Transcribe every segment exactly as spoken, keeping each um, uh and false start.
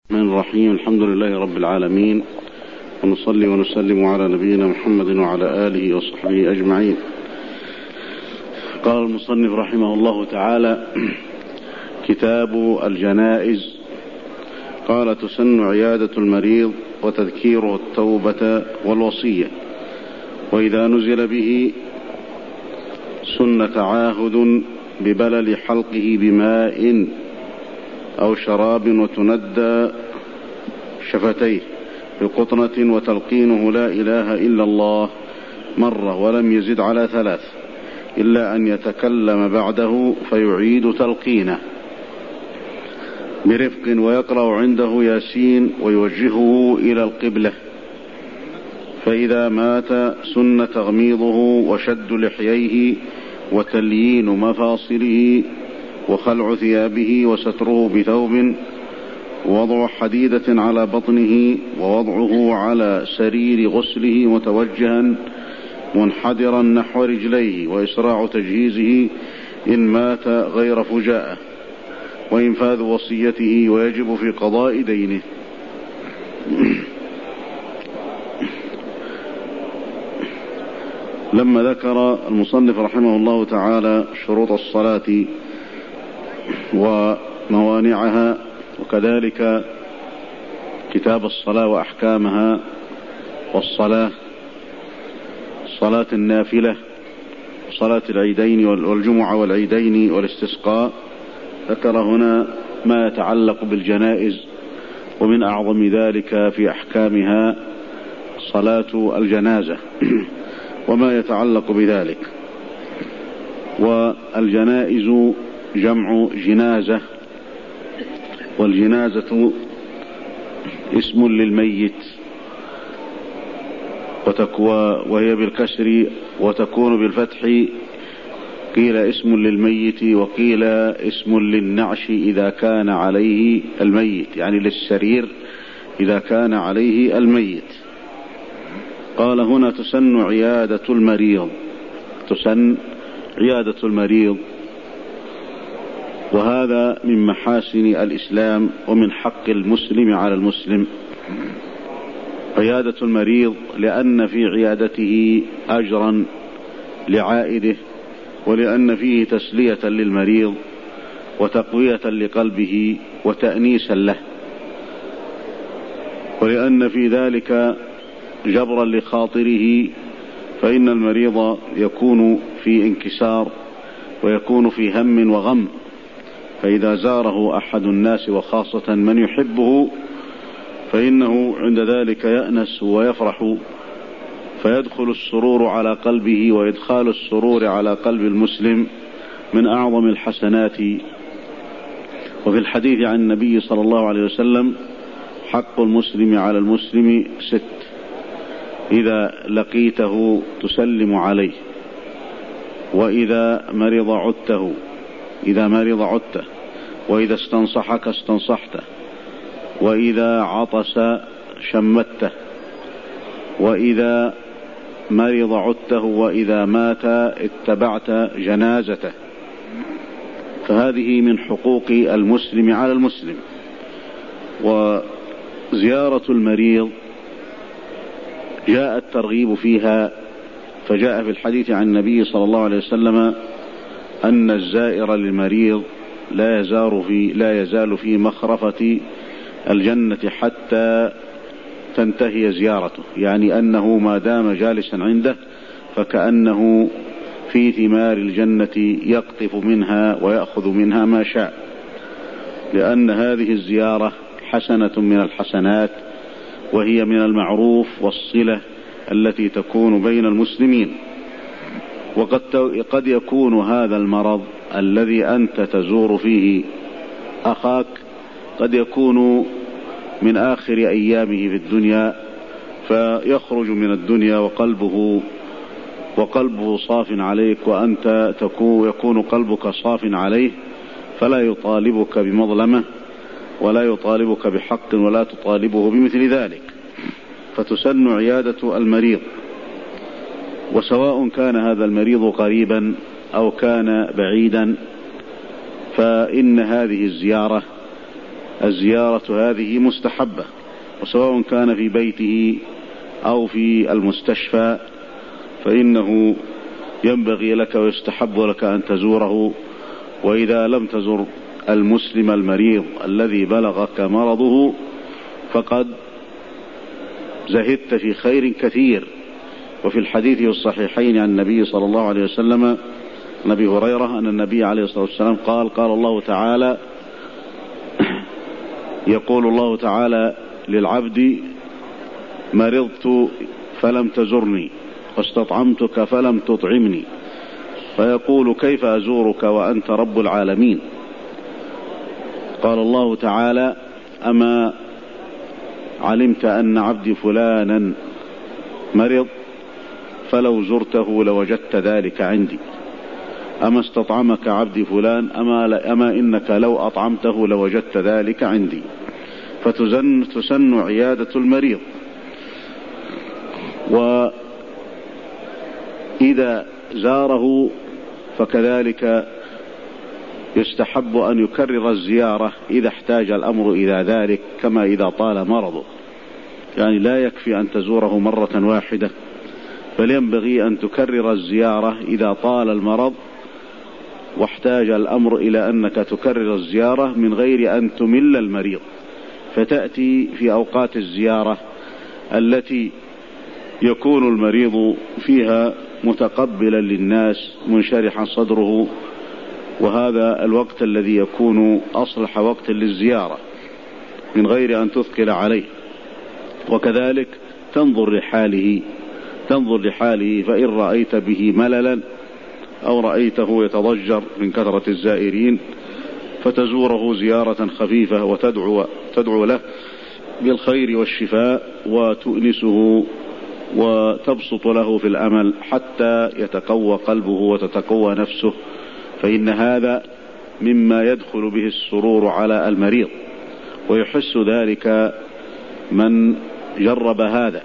الرحمن الرحيم. الحمد لله رب العالمين، ونصلي ونسلم على نبينا محمد وعلى آله وصحبه أجمعين. قال المصنف رحمه الله تعالى: كتاب الجنائز. قال: تسن عيادة المريض وتذكيره التوبة والوصية، وإذا نزل به سن تعاهد ببلل حلقه بماء أو شراب، وتندى شفتيه بقطنة، وتلقينه لا إله إلا الله مرة، ولم يزد على ثلاث، إلا أن يتكلم بعده فيعيد تلقينه برفق، ويقرأ عنده ياسين ويوجهه إلى القبلة. فإذا مات سن تغميضه وشد لحييه وتليين مفاصله وخلع ثيابه وستره بثوب، ووضع حديدة على بطنه، ووضعه على سرير غسله متوجها منحدرا نحو رجليه، وإسراع تجهيزه إن مات غير فجاءة، وإنفاذ وصيته، ويجب في قضاء دينه. لما ذكر المصنف رحمه الله تعالى شروط الصلاة وموانعها، وكذلك كتاب الصلاة وأحكامها، والصلاة صلاة النافلة، صلاة العيدين والجمعة والعيدين والاستسقاء، ذكر هنا ما يتعلق بالجنائز، ومن أعظم ذلك في أحكامها صلاة الجنازة وما يتعلق بذلك. والجنائز جمع جنازة، والجنازة اسم للميت، وتكوى وهي بالكسر، وتكون بالفتح. قيل اسم للميت، وقيل اسم للنعش إذا كان عليه الميت، يعني للسرير إذا كان عليه الميت. قال هنا: تسن عيادة المريض. تسن عيادة المريض، وهذا من محاسن الإسلام ومن حق المسلم على المسلم. عيادة المريض لأن في عيادته أجرا لعائده، ولأن فيه تسلية للمريض وتقوية لقلبه وتأنيسا له، ولأن في ذلك جبرا لخاطره، فإن المريض يكون في انكسار ويكون في هم وغم، فإذا زاره أحد الناس وخاصة من يحبه فإنه عند ذلك يأنس ويفرح، فيدخل السرور على قلبه، وإدخال السرور على قلب المسلم من أعظم الحسنات. وفي الحديث عن النبي صلى الله عليه وسلم: حق المسلم على المسلم ست: إذا لقيته تسلم عليه، وإذا مرض عدته إذا مرض عدته وإذا استنصحك استنصحته، وإذا عطس شمته، وإذا مرض عدته، وإذا مات اتبعت جنازته. فهذه من حقوق المسلم على المسلم. وزيارة المريض جاء الترغيب فيها، فجاء في الحديث عن النبي صلى الله عليه وسلم أن الزائر للمريض لا يزال في لا يزال في مخرفة الجنة حتى تنتهي زيارته، يعني أنه ما دام جالسا عنده فكأنه في ثمار الجنة يقطف منها ويأخذ منها ما شاء، لأن هذه الزيارة حسنة من الحسنات، وهي من المعروف والصلة التي تكون بين المسلمين. وقد قد يكون هذا المرض الذي أنت تزور فيه أخاك قد يكون من آخر أيامه في الدنيا، فيخرج من الدنيا وقلبه وقلبه صاف عليك، وأنت تكون يكون قلبك صاف عليه، فلا يطالبك بمظلمة ولا يطالبك بحق ولا تطالبه بمثل ذلك. فتسن عيادة المريض، وسواء كان هذا المريض قريبا أو كان بعيدا، فإن هذه الزيارة الزيارة هذه مستحبة، وسواء كان في بيته أو في المستشفى فإنه ينبغي لك ويستحب لك أن تزوره. وإذا لم تزر المسلم المريض الذي بلغك مرضه فقد زهدت في خير كثير. وفي الحديث في الصحيحين عن النبي صلى الله عليه وسلم نبي هريرة أن النبي عليه الصلاة والسلام قال قال الله تعالى يقول الله تعالى للعبد مرضت فلم تزرني واستطعمتك فلم تطعمني، فيقول كيف أزورك وأنت رب العالمين؟ قال الله تعالى أما علمت أن عبدي فلانا مرض فلو زرته لوجدت ذلك عندي. أما استطعمك عبدي فلان أما, أما إنك لو أطعمته لوجدت ذلك عندي. فتسن تسن عيادة المريض. وإذا زاره فكذلك يستحب أن يكرر الزيارة إذا احتاج الأمر إلى ذلك، كما إذا طال مرضه، يعني لا يكفي أن تزوره مرة واحدة، بل ينبغي أن تكرر الزيارة إذا طال المرض واحتاج الأمر إلى أنك تكرر الزيارة من غير أن تمل المريض، فتأتي في أوقات الزيارة التي يكون المريض فيها متقبلا للناس منشرحا صدره، وهذا الوقت الذي يكون أصلح وقت للزيارة من غير أن تثقل عليه. وكذلك تنظر لحاله تنظر لحاله فإن رأيت به مللا أو رأيته يتضجر من كثرة الزائرين فتزوره زيارة خفيفة وتدعو تدعو له بالخير والشفاء وتؤنسه وتبسط له في الأمل حتى يتقوى قلبه وتتقوى نفسه، فإن هذا مما يدخل به السرور على المريض، ويحس ذلك من جرب هذا.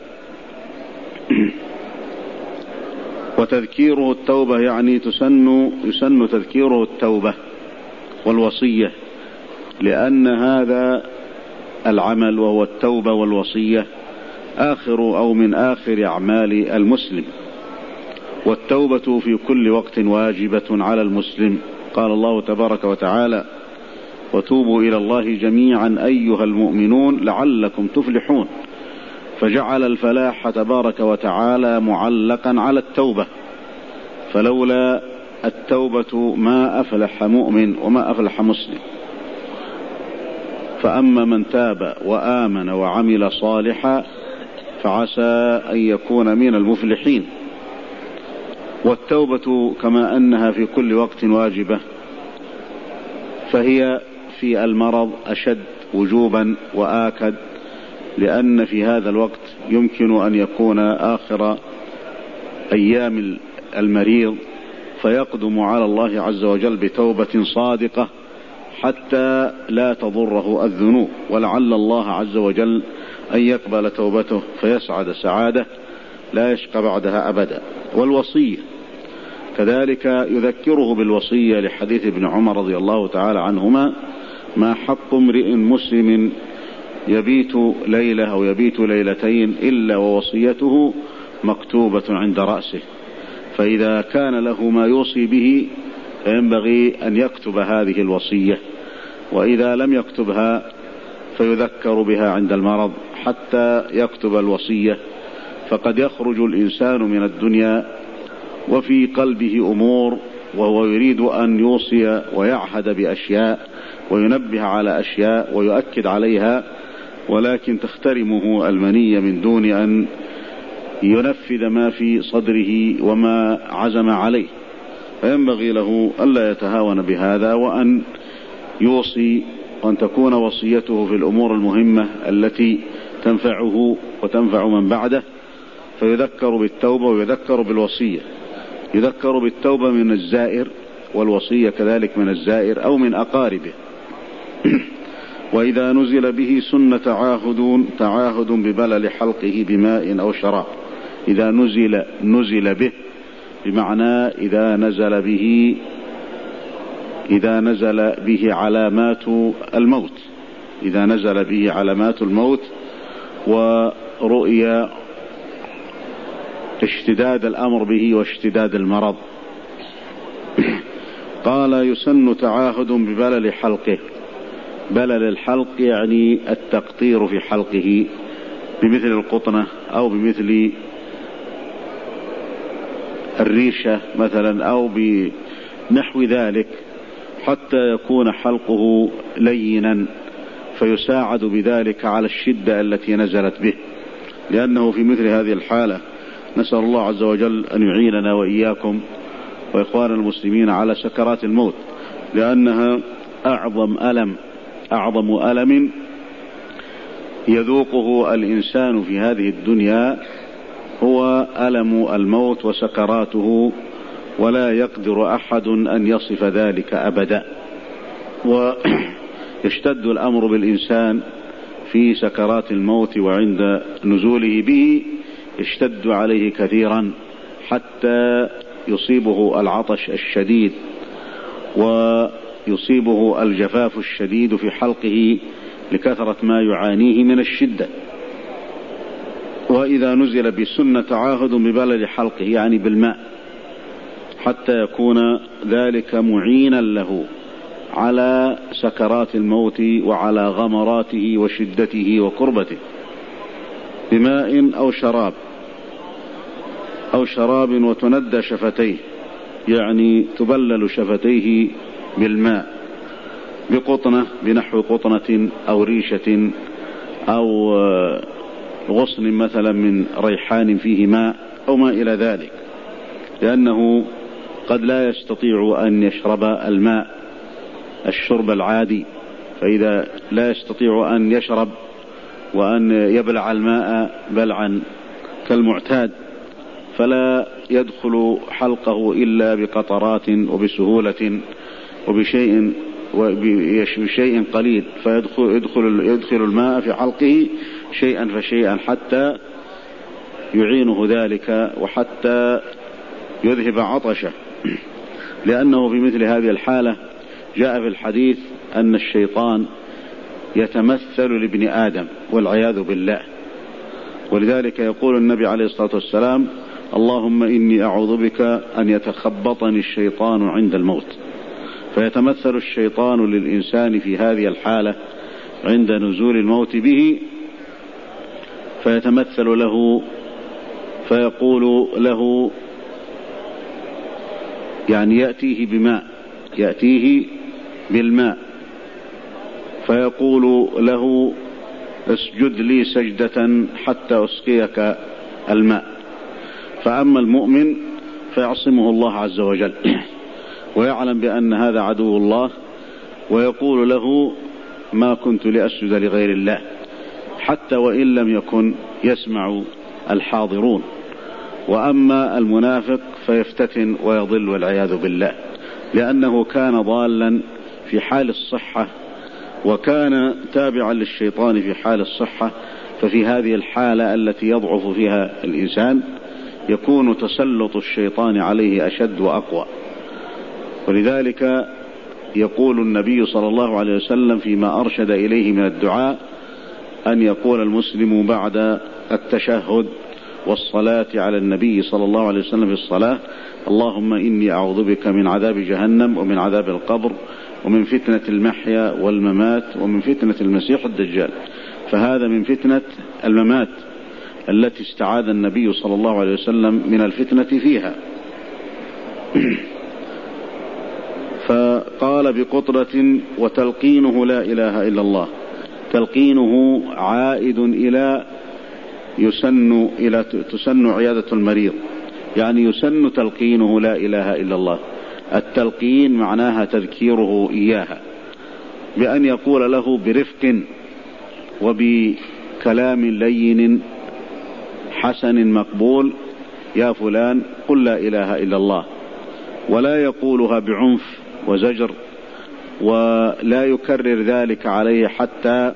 وتذكيره التوبة يعني تسن يسن تذكيره التوبة والوصية، لأن هذا العمل وهو التوبة والوصية آخر أو من آخر أعمال المسلم، والتوبة في كل وقت واجبة على المسلم. قال الله تبارك وتعالى وتوبوا إلى الله جميعا أيها المؤمنون لعلكم تفلحون، فجعل الفلاح تبارك وتعالى معلقا على التوبة، فلولا التوبة ما أفلح مؤمن وما أفلح مسلم. فأما من تاب وآمن وعمل صالحا فعسى أن يكون من المفلحين. والتوبة كما أنها في كل وقت واجبة فهي في المرض أشد وجوبا وآكد، لأن في هذا الوقت يمكن أن يكون آخر أيام المريض فيقدم على الله عز وجل بتوبة صادقة حتى لا تضره الذنوب، ولعل الله عز وجل أن يقبل توبته فيسعد سعادة لا يشقى بعدها أبدا. والوصية كذلك يذكره بالوصية لحديث ابن عمر رضي الله تعالى عنهما ما حق امرئ مسلم يبيت ليلة أو يبيت ليلتين إلا ووصيته مكتوبة عند رأسه، فإذا كان له ما يوصي به فينبغي أن يكتب هذه الوصية، وإذا لم يكتبها فيذكر بها عند المرض حتى يكتب الوصية. فقد يخرج الإنسان من الدنيا وفي قلبه أمور وهو يريد أن يوصي ويعهد بأشياء وينبه على أشياء ويؤكد عليها، ولكن تخترمه المنية من دون أن ينفذ ما في صدره وما عزم عليه، فينبغي له ألا يتهاون بهذا وأن يوصي، وأن تكون وصيته في الأمور المهمة التي تنفعه وتنفع من بعده، فيذكر بالتوبة ويذكر بالوصية. يذكر بالتوبة من الزائر، والوصية كذلك من الزائر أو من أقاربه. وإذا نزل به سن تعاهد تعاهد ببلل حلقه بماء أو شراب. إذا نزل نزل به بمعنى إذا نزل به إذا نزل به علامات الموت، إذا نزل به علامات الموت ورؤيا اشتداد الأمر به واشتداد المرض. قال يسن تعاهد ببلل حلقه. بلل الحلق يعني التقطير في حلقه بمثل القطنة أو بمثل الريشة مثلا أو بنحو ذلك، حتى يكون حلقه لينا فيساعد بذلك على الشدة التي نزلت به، لأنه في مثل هذه الحالة نسأل الله عز وجل أن يعيننا وإياكم وإخوان المسلمين على سكرات الموت، لأنها أعظم ألم أعظم ألم يذوقه الإنسان في هذه الدنيا هو ألم الموت وسكراته، ولا يقدر أحد أن يصف ذلك أبدا. ويشتد الأمر بالإنسان في سكرات الموت، وعند نزوله به يشتد عليه كثيرا حتى يصيبه العطش الشديد ويصيبه الجفاف الشديد في حلقه لكثرة ما يعانيه من الشدة. وإذا نزل بسنة تعاهد ببلل حلقه يعني بالماء، حتى يكون ذلك معينا له على سكرات الموت وعلى غمراته وشدته وكربته، بماء أو شراب أو شراب وتندى شفتيه، يعني تبلل شفتيه بالماء بقطنة بنحو قطنة أو ريشة أو غصن مثلا من ريحان فيه ماء أو ما إلى ذلك، لأنه قد لا يستطيع أن يشرب الماء الشرب العادي، فإذا لا يستطيع أن يشرب وأن يبلع الماء بلعا كالمعتاد فلا يدخل حلقه إلا بقطرات وبسهولة وبشيء وبشيء قليل، فيدخل يدخل, يدخل الماء في حلقه شيئا فشيئا حتى يعينه ذلك وحتى يذهب عطشه. لأنه في مثل هذه الحالة جاء في الحديث أن الشيطان يتمثل لابن آدم والعياذ بالله، ولذلك يقول النبي عليه الصلاة والسلام: اللهم إني أعوذ بك أن يتخبطني الشيطان عند الموت. فيتمثل الشيطان للإنسان في هذه الحالة عند نزول الموت به، فيتمثل له فيقول له، يعني يأتيه بماء يأتيه بالماء فيقول له: اسجد لي سجدة حتى أسقيك الماء. فأما المؤمن فيعصمه الله عز وجل ويعلم بأن هذا عدو الله، ويقول له: ما كنت لأسجد لغير الله، حتى وإن لم يكن يسمع الحاضرون. وأما المنافق فيفتتن ويضل والعياذ بالله، لأنه كان ضالا في حال الصحة وكان تابعا للشيطان في حال الصحة، ففي هذه الحالة التي يضعف فيها الإنسان يكون تسلط الشيطان عليه أشد وأقوى. ولذلك يقول النبي صلى الله عليه وسلم فيما أرشد إليه من الدعاء أن يقول المسلم بعد التشهد والصلاة على النبي صلى الله عليه وسلم في الصلاة: اللهم إني أعوذ بك من عذاب جهنم ومن عذاب القبر ومن فتنة المحيا والممات ومن فتنة المسيح الدجال. فهذا من فتنة الممات التي استعاذ النبي صلى الله عليه وسلم من الفتنة فيها. فقال بقطرة وتلقينه لا إله إلا الله. تلقينه عائد إلى يسن إلى تسن عيادة المريض، يعني يسن تلقينه لا إله إلا الله. التلقين معناها تذكيره إياها بأن يقول له برفق وبكلام لين حسن مقبول: يا فلان قل لا إله إلا الله، ولا يقولها بعنف وزجر، ولا يكرر ذلك عليه حتى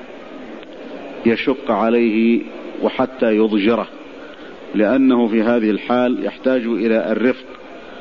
يشق عليه وحتى يضجره، لأنه في هذه الحال يحتاج إلى الرفق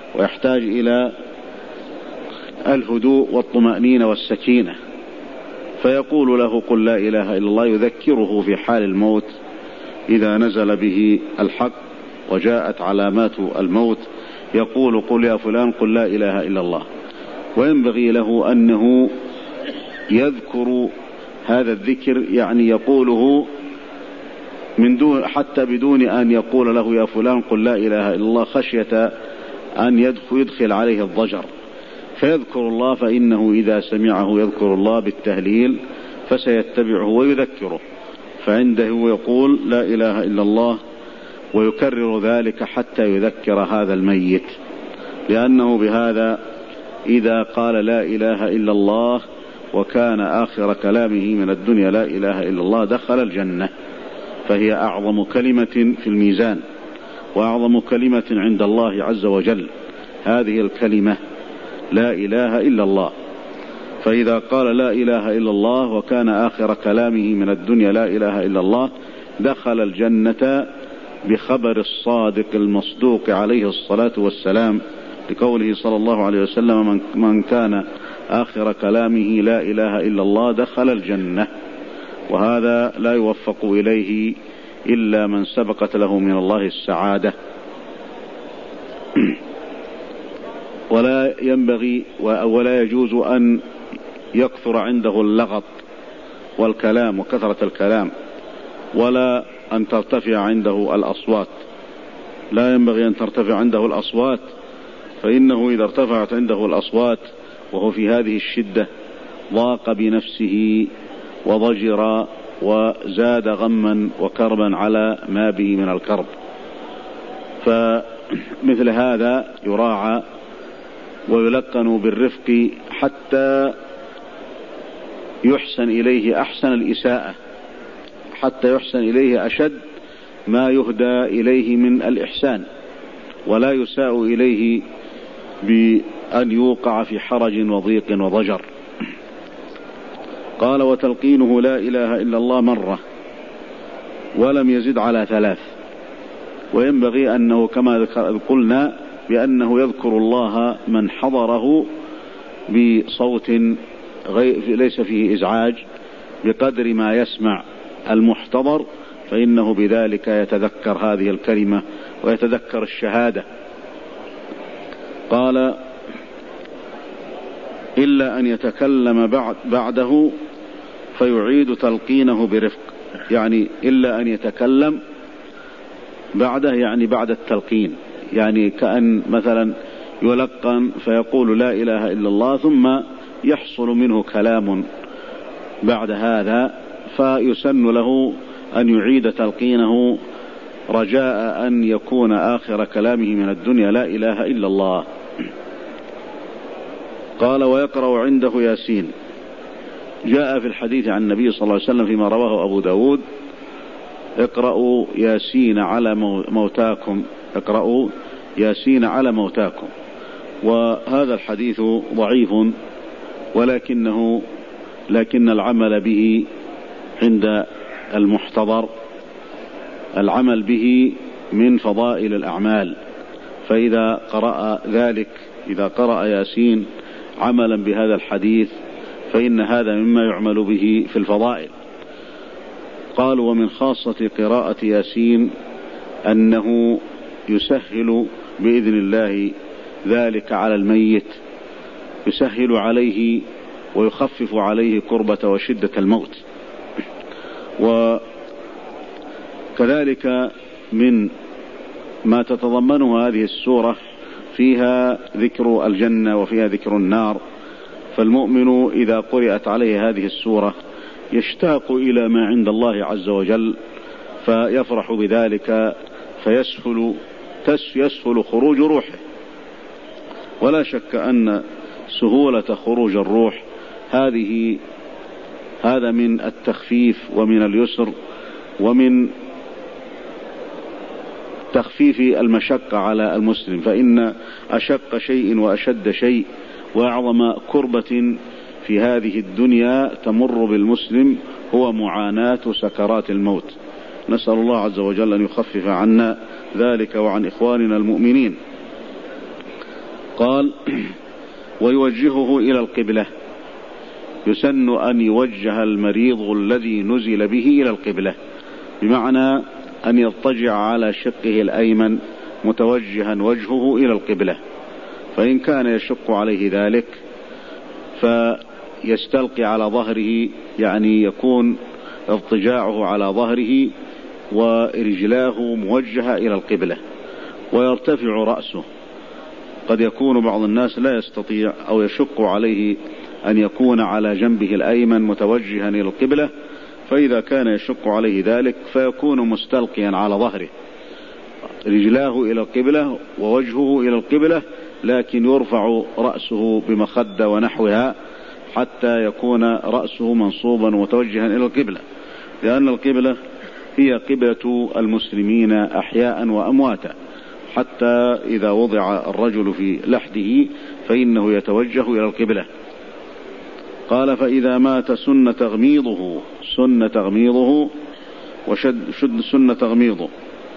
ويحتاج إلى الهدوء والطمأنينة والسكينة. فيقول له قل لا إله إلا الله، يذكره في حال الموت إذا نزل به الحق وجاءت علامات الموت، يقول قل يا فلان قل لا إله إلا الله. وينبغي له أنه يذكر هذا الذكر، يعني يقوله من دون حتى بدون أن يقول له يا فلان قل لا إله إلا الله، خشية أن يدخل عليه الضجر، فيذكر الله، فإنه إذا سمعه يذكر الله بالتهليل فسيتبعه ويذكره، فعنده يقول لا إله إلا الله ويكرر ذلك حتى يذكر هذا الميت، لأنه بهذا إذا قال لا إله إلا الله وكان آخر كلامه من الدنيا لا إله إلا الله دخل الجنة، فهي أعظم كلمة في الميزان وأعظم كلمة عند الله عز وجل، هذه الكلمة لا إله إلا الله. فإذا قال لا إله إلا الله وكان آخر كلامه من الدنيا لا إله إلا الله دخل الجنة بخبر الصادق المصدوق عليه الصلاة والسلام، لقوله صلى الله عليه وسلم من, من كان آخر كلامه لا إله إلا الله دخل الجنة. وهذا لا يوفق إليه إلا من سبقت له من الله السعادة. ولا ينبغي ولا يجوز أن يكثر عنده اللغط والكلام وكثرة الكلام، ولا أن ترتفع عنده الأصوات، لا ينبغي أن ترتفع عنده الأصوات، فإنه إذا ارتفعت عنده الأصوات وهو في هذه الشدة ضاق بنفسه وضجر وزاد غما وكربا على ما به من الكرب. فمثل هذا يراعى ويلقن بالرفق حتى يحسن إليه أحسن الإساءة، حتى يحسن إليه أشد ما يهدى إليه من الإحسان، ولا يساء إليه بأن يوقع في حرج وضيق وضجر. قال وتلقينه لا إله إلا الله مرة ولم يزد على ثلاث. وينبغي أنه كما قلنا بأنه يذكر الله من حضره بصوت ليس فيه إزعاج بقدر ما يسمع المحتضر، فإنه بذلك يتذكر هذه الكلمة ويتذكر الشهادة. قال إلا أن يتكلم بعد بعده فيعيد تلقينه برفق، يعني إلا أن يتكلم بعده يعني بعد التلقين، يعني كأن مثلا يلقن فيقول لا إله إلا الله ثم يحصل منه كلام بعد هذا، فيسن له أن يعيد تلقينه رجاء أن يكون آخر كلامه من الدنيا لا إله إلا الله. قال ويقرأ عنده ياسين. جاء في الحديث عن النبي صلى الله عليه وسلم فيما رواه أبو داود اقرأوا ياسين على موتاكم، اقرأوا ياسين على موتاكم. وهذا الحديث ضعيف، ولكنه لكن العمل به عند المحتضر العمل به من فضائل الأعمال، فإذا قرأ ذلك إذا قرأ ياسين عملا بهذا الحديث فإن هذا مما يعمل به في الفضائل. قالوا ومن خاصة قراءة ياسين أنه يسهل بإذن الله ذلك على الميت، يسهل عليه ويخفف عليه كربة وشدة الموت. وكذلك من ما تتضمنه هذه السورة فيها ذكر الجنة وفيها ذكر النار، فالمؤمن إذا قرأت عليه هذه السورة يشتاق إلى ما عند الله عز وجل فيفرح بذلك، فيسهل يسهل خروج روحه. ولا شك أن سهولة خروج الروح هذه هذا من التخفيف ومن اليسر ومن تخفيف المشقة على المسلم، فإن أشق شيء وأشد شيء وأعظم كربة في هذه الدنيا تمر بالمسلم هو معاناة سكرات الموت. نسأل الله عز وجل أن يخفف عنا ذلك وعن إخواننا المؤمنين. قال ويوجهه إلى القبلة، يسن أن يوجه المريض الذي نزل به إلى القبلة، بمعنى أن يضطجع على شقه الأيمن متوجها وجهه إلى القبلة، فإن كان يشق عليه ذلك فيستلقي على ظهره، يعني يكون اضطجاعه على ظهره ورجلاه موجهة إلى القبلة ويرتفع رأسه. قد يكون بعض الناس لا يستطيع أو يشق عليه أن يكون على جنبه الأيمن متوجها إلى القبلة، فإذا كان يشق عليه ذلك فيكون مستلقيا على ظهره، رجلاه إلى القبلة ووجهه إلى القبلة، لكن يرفع رأسه بمخدة ونحوها حتى يكون رأسه منصوبا ومتوجها إلى القبلة، لأن القبلة هي قبلة المسلمين أحياء وأمواتا، حتى إذا وضع الرجل في لحده فإنه يتوجه إلى القبلة. قال: فإذا مات سن تغميضه، سن تغميضه وشد شد سن تغميضه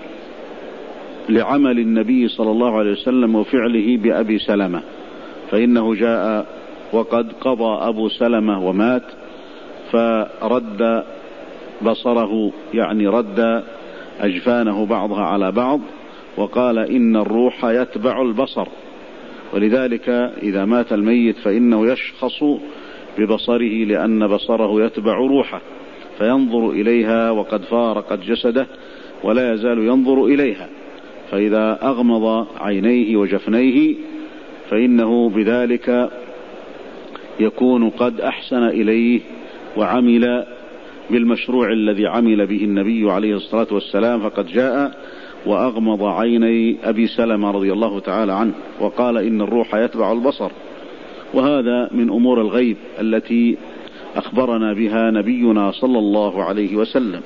لعمل النبي صلى الله عليه وسلم وفعله بأبي سلمة، فإنه جاء وقد قضى أبو سلمة ومات، فرد بصره، يعني رد أجفانه بعضها على بعض، وقال: إن الروح يتبع البصر، ولذلك إذا مات الميت فإنه يشخص ببصره، لأن بصره يتبع روحه فينظر إليها وقد فارقت جسده ولا يزال ينظر إليها، فإذا أغمض عينيه وجفنيه فإنه بذلك يكون قد أحسن إليه وعمل بالمشروع الذي عمل به النبي عليه الصلاة والسلام، فقد جاء وأغمض عيني أبي سلمة رضي الله تعالى عنه وقال: إن الروح يتبع البصر. وهذا من أمور الغيب التي أخبرنا بها نبينا صلى الله عليه وسلم.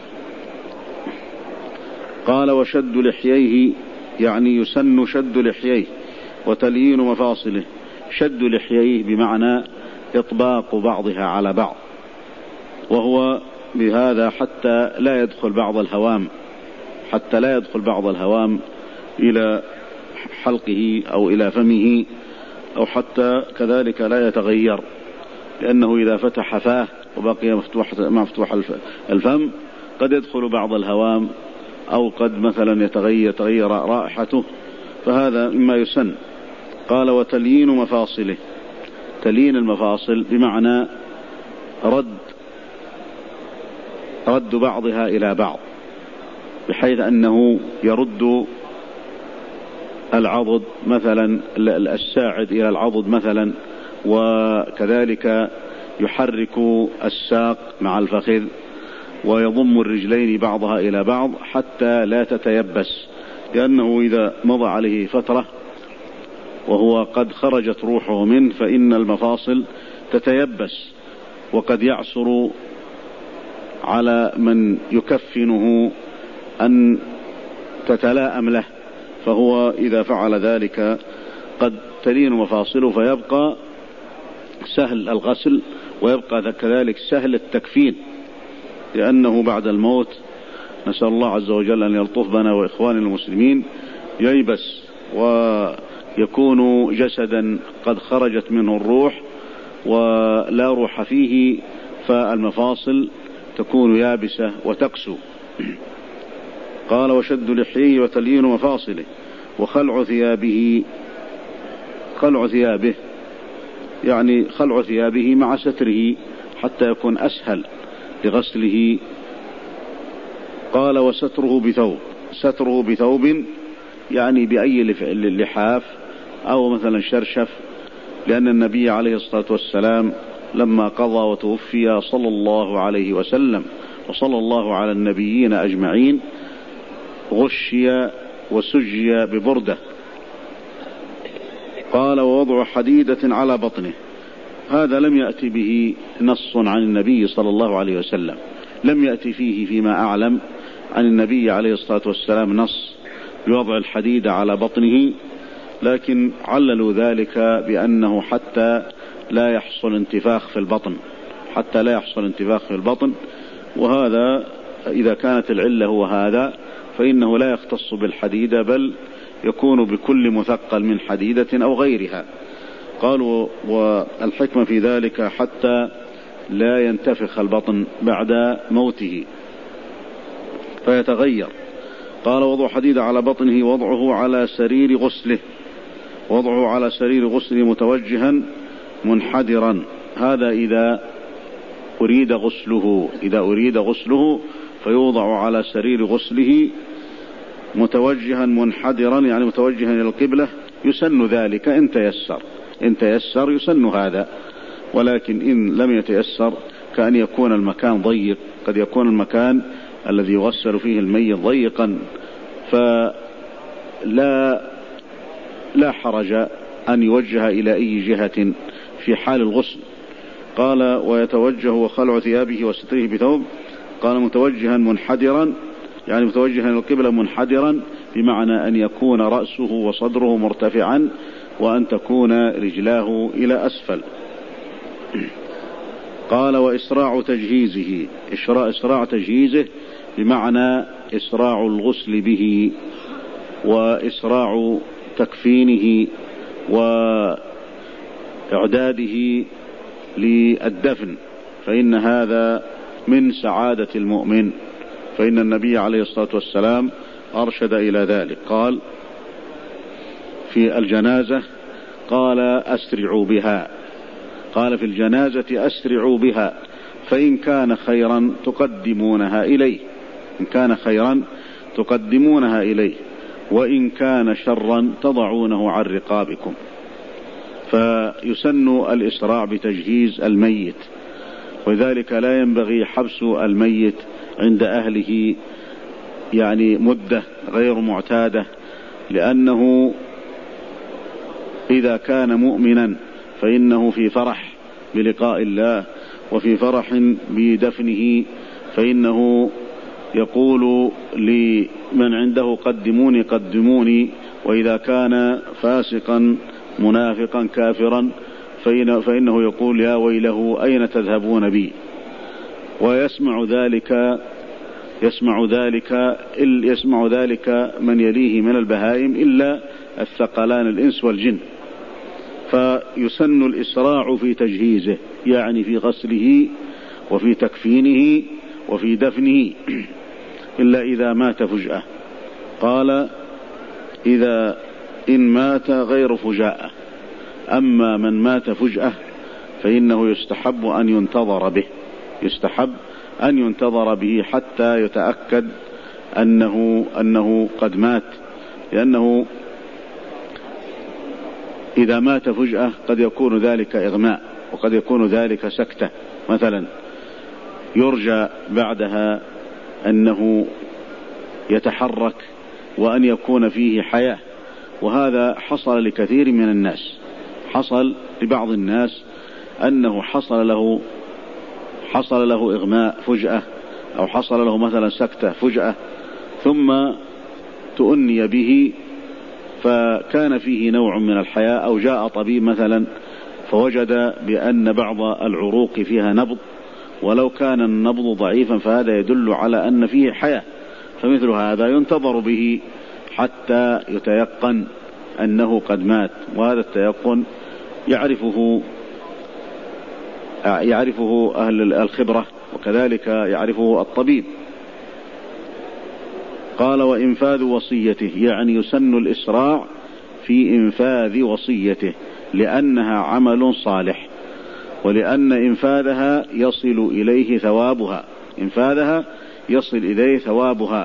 قال: وشد لحييه، يعني يسن شد لحييه وتليين مفاصله. شد لحييه بمعنى إطباق بعضها على بعض، وهو بهذا حتى لا يدخل بعض الهوام حتى لا يدخل بعض الهوام إلى حلقه أو إلى فمه، أو حتى كذلك لا يتغير، لأنه إذا فتح فاه وبقي مفتوح مفتوح الفم قد يدخل بعض الهوام، أو قد مثلا يتغير تغير رائحته، فهذا مما يسن. قال: وتليين مفاصله. تليين المفاصل بمعنى رد رد بعضها إلى بعض، بحيث أنه يرد العضد مثلا الساعد إلى العضد مثلا، وكذلك يحرك الساق مع الفخذ، ويضم الرجلين بعضها إلى بعض حتى لا تتيبس، لأنه إذا مضى عليه فترة وهو قد خرجت روحه منه فإن المفاصل تتيبس، وقد يعسر على من يكفنه أن تتلائم له، فهو إذا فعل ذلك قد تلين مفاصله فيبقى سهل الغسل، ويبقى كذلك سهل التكفين، لأنه بعد الموت نسأل الله عز وجل أن يلطف بنا وإخوان المسلمين ييبس ويكون جسدا قد خرجت منه الروح ولا روح فيه، فالمفاصل تكون يابسة وتقسو. قال: وشد لحيه وتليين مفاصله وخلع ثيابه. خلع ثيابه يعني خلع ثيابه مع ستره حتى يكون أسهل لغسله. قال: وستره بثوب. ستره بثوب يعني بأي لحاف أو مثلا شرشف، لأن النبي عليه الصلاة والسلام لما قضى وتوفي صلى الله عليه وسلم وصلى الله على النبيين أجمعين غشي وسجي ببردة. قال: ووضع حديدة على بطنه. هذا لم يأتي به نص عن النبي صلى الله عليه وسلم، لم يأتي فيه فيما أعلم عن النبي عليه الصلاة والسلام نص بوضع الحديد على بطنه، لكن عللوا ذلك بأنه حتى لا يحصل انتفاخ في البطن حتى لا يحصل انتفاخ في البطن وهذا إذا كانت العلة هو هذا فإنه لا يختص بالحديدة، بل يكون بكل مثقل من حديدة أو غيرها. قالوا والحكمة في ذلك حتى لا ينتفخ البطن بعد موته فيتغير. قال وضع حديد على بطنه وضعه على سرير غسله وضعه على سرير غسله متوجها منحدرا. هذا إذا أريد غسله إذا أريد غسله فيوضع على سرير غسله متوجها منحدرا، يعني متوجها إلى القبلة. يسن ذلك إن تيسر إن تيسر يسن هذا، ولكن إن لم يتيسر كأن يكون المكان ضيق، قد يكون المكان الذي يغسل فيه الميت ضيقا فلا لا حرج أن يوجه إلى أي جهة في حال الغسل. قال ويتوجه وخلع ثيابه وستره بثوب. قال متوجها منحدرا، يعني متوجها إلى القبلة منحدرا، بمعنى أن يكون رأسه وصدره مرتفعا وأن تكون رجلاه إلى أسفل. قال وإسراع تجهيزه، إسراع تجهيزه بمعنى إسراع الغسل به وإسراع تكفينه وإعداده للدفن، فإن هذا من سعادة المؤمن، فإن النبي عليه الصلاة والسلام أرشد إلى ذلك. قال في الجنازة قال أسرعوا بها، قال في الجنازة أسرعوا بها فإن كان خيرا تقدمونها إليه إن كان خيرا تقدمونها إليه وإن كان شرا تضعونه عن رقابكم. فيسن الإسراع بتجهيز الميت، وذلك لا ينبغي حبس الميت عند أهله يعني مدة غير معتادة، لأنه إذا كان مؤمنا فإنه في فرح بلقاء الله وفي فرح بدفنه، فإنه يقول لمن عنده قدموني قدموني، وإذا كان فاسقا منافقا كافرا فإنه يقول يا ويله أين تذهبون بي. ويسمع ذلك يسمع ذلك يسمع ذلك من يليه من البهائم إلا الثقلان الإنس والجن. فيسن الإسراع في تجهيزه، يعني في غسله وفي تكفينه وفي دفنه، إلا إذا مات فجأة. قال إذا إن مات غير فجاءة، أما من مات فجأة فإنه يستحب أن ينتظر به يستحب أن ينتظر به حتى يتأكد أنه أنه قد مات، لأنه إذا مات فجأة قد يكون ذلك إغماء وقد يكون ذلك سكتة مثلا، يرجى بعدها أنه يتحرك وأن يكون فيه حياة. وهذا حصل لكثير من الناس، حصل لبعض الناس أنه حصل له حصل له إغماء فجأة، أو حصل له مثلا سكتة فجأة، ثم تؤني به فكان فيه نوع من الحياة، أو جاء طبيب مثلا فوجد بأن بعض العروق فيها نبض، ولو كان النبض ضعيفا فهذا يدل على أن فيه حياة، فمثل هذا ينتظر به حتى يتيقن أنه قد مات. وهذا التيقن يعرفه يعرفه أهل الخبرة، وكذلك يعرفه الطبيب. قال وإنفاذ وصيته، يعني يسن الإسراع في إنفاذ وصيته، لأنها عمل صالح، ولأن إنفاذها يصل إليه ثوابها إنفاذها يصل إليه ثوابها.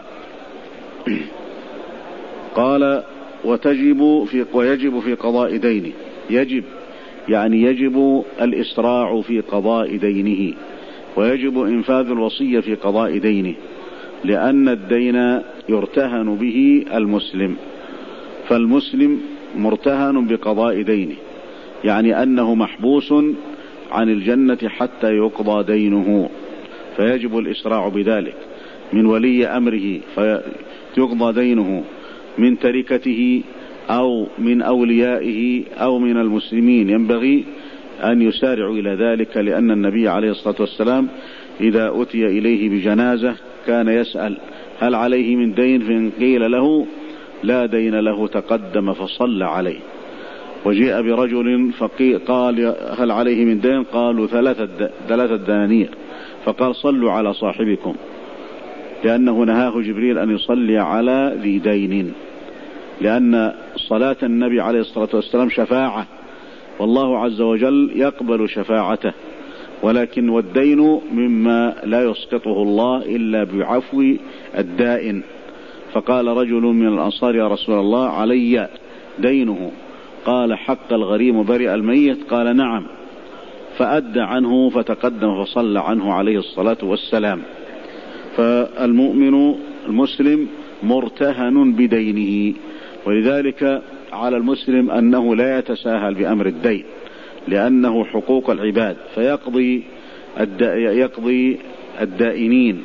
قال وتجب في ويجب في قضاء دينه، يجب يعني يجب الإسراع في قضاء دينه، ويجب إنفاذ الوصية في قضاء دينه، لأن الدين يرتهن به المسلم، فالمسلم مرتهن بقضاء دينه، يعني أنه محبوس عن الجنة حتى يقضى دينه، فيجب الإسراع بذلك من ولي أمره فيقضى دينه، من تركته أو من أوليائه أو من المسلمين، ينبغي أن يسارعوا إلى ذلك، لأن النبي عليه الصلاة والسلام إذا أتي إليه بجنازة كان يسأل هل عليه من دين، فإن قيل له لا دين له تقدم فصلى عليه. وجيء برجل فقال هل عليه من دين؟ قالوا ثلاثة ثلاثة دنانير. فقال صلوا على صاحبكم، لأنه نهاه جبريل أن يصلي على ذي دين، لأن صلاة النبي عليه الصلاة والسلام شفاعة، والله عز وجل يقبل شفاعته، ولكن والدين مما لا يسقطه الله إلا بعفو الدائن. فقال رجل من الأنصار يا رسول الله علي دينه، قال حق الغريم برئ الميت؟ قال نعم. فأدى عنه فتقدم فصلى عنه عليه الصلاة والسلام. فالمؤمن المسلم مرتهن بدينه، ولذلك على المسلم أنه لا يتساهل بأمر الدين، لأنه حقوق العباد، فيقضي يقضي الدائنين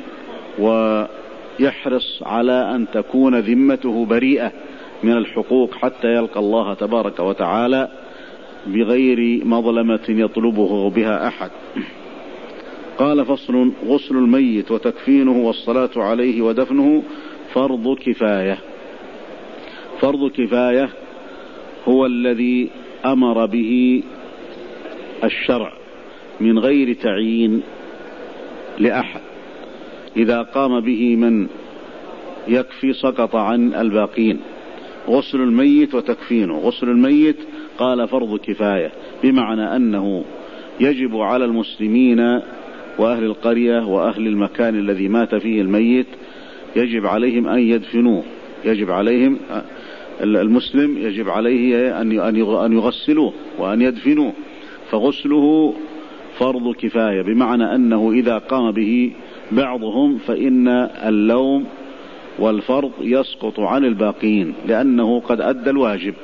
ويحرص على أن تكون ذمته بريئة من الحقوق حتى يلقى الله تبارك وتعالى بغير مظلمة يطلبه بها أحد. قال فصل: غسل الميت وتكفينه والصلاة عليه ودفنه فرض كفاية. فرض كفاية هو الذي أمر به الشرع من غير تعيين لأحد، إذا قام به من يكفي سقط عن الباقين. غسل الميت وتكفينه. غسل الميت قال فرض كفاية، بمعنى أنه يجب على المسلمين وأهل القرية وأهل المكان الذي مات فيه الميت، يجب عليهم أن يدفنوه، يجب عليهم المسلم يجب عليه أن يغسلوه وأن يدفنوه. فغسله فرض كفاية، بمعنى أنه إذا قام به بعضهم فإن اللوم والفرض يسقط عن الباقين، لأنه قد أدى الواجب.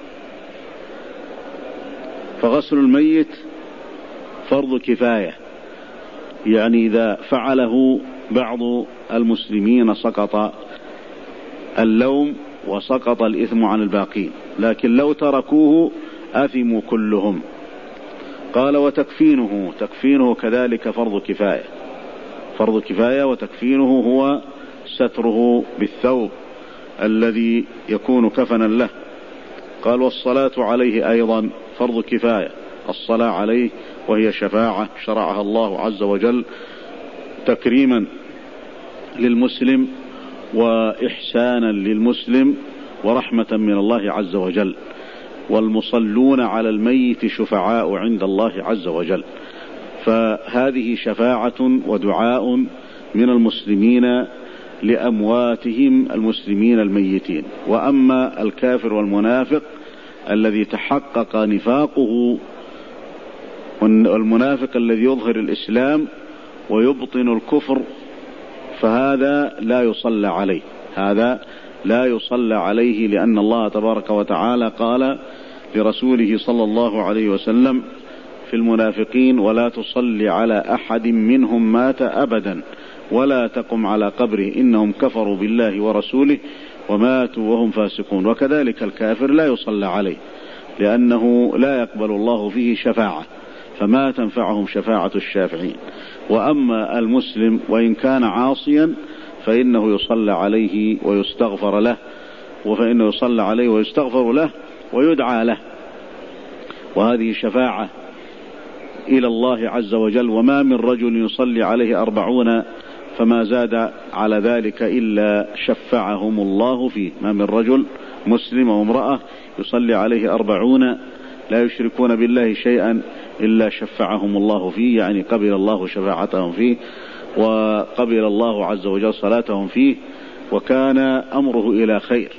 فغسل الميت فرض كفاية، يعني إذا فعله بعض المسلمين سقط اللوم وسقط الإثم عن الباقين، لكن لو تركوه أثموا كلهم. قال وتكفينه. تكفينه كذلك فرض كفاية. فرض كفاية وتكفينه هو ستره بالثوب الذي يكون كفنا له. قال والصلاة عليه أيضا فرض كفاية. الصلاة عليه وهي شفاعة شرعها الله عز وجل تكريما للمسلم وإحسانا للمسلم ورحمة من الله عز وجل. والمصلون على الميت شفعاء عند الله عز وجل. فهذه شفاعة ودعاء من المسلمين لأمواتهم المسلمين الميتين. وأما الكافر والمنافق الذي تحقق نفاقه، والمنافق الذي يظهر الإسلام ويبطن الكفر، فهذا لا يصلى عليه، هذا لا يصلى عليه، لأن الله تبارك وتعالى قال لرسوله صلى الله عليه وسلم في المنافقين: ولا تصلي على أحد منهم مات أبدا ولا تقم على قبره إنهم كفروا بالله ورسوله وماتوا وهم فاسقون. وكذلك الكافر لا يصلى عليه، لأنه لا يقبل الله فيه شفاعة، فما تنفعهم شفاعة الشافعين. وأما المسلم وإن كان عاصيا فإنه يصلى عليه ويستغفر له، وفإنه يصلى عليه ويستغفر له ويدعى له، وهذه شفاعة إلى الله عز وجل. وما من رجل يصلي عليه أربعون فما زاد على ذلك إلا شفعهم الله فيه. ما من رجل مسلم وامرأة يصلي عليه أربعون لا يشركون بالله شيئا إلا شفعهم الله فيه، يعني قبل الله شفاعتهم فيه وقبل الله عز وجل صلاتهم فيه، وكان أمره إلى خير.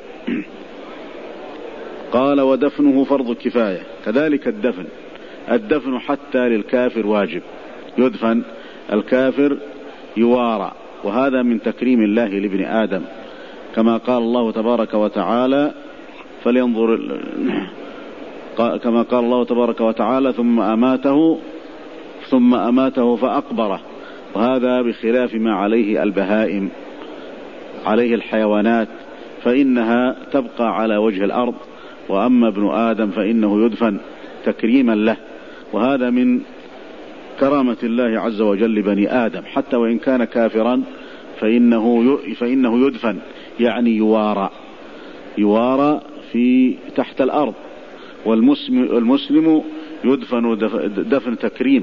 قال ودفنه فرض كفاية. كذلك الدفن. الدفن حتى للكافر واجب، يدفن الكافر يوارى، وهذا من تكريم الله لابن آدم، كما قال الله تبارك وتعالى فلينظر كما قال الله تبارك وتعالى ثم أماته ثم أماته فأقبره. وهذا بخلاف ما عليه البهائم، عليه الحيوانات، فإنها تبقى على وجه الأرض، وأما ابن آدم فإنه يدفن تكريما له. وهذا من كرامة الله عز وجل لبني آدم، حتى وإن كان كافرا فإنه فإنه يدفن، يعني يوارى يوارى في تحت الأرض. والمسلم يدفن دفن تكريم.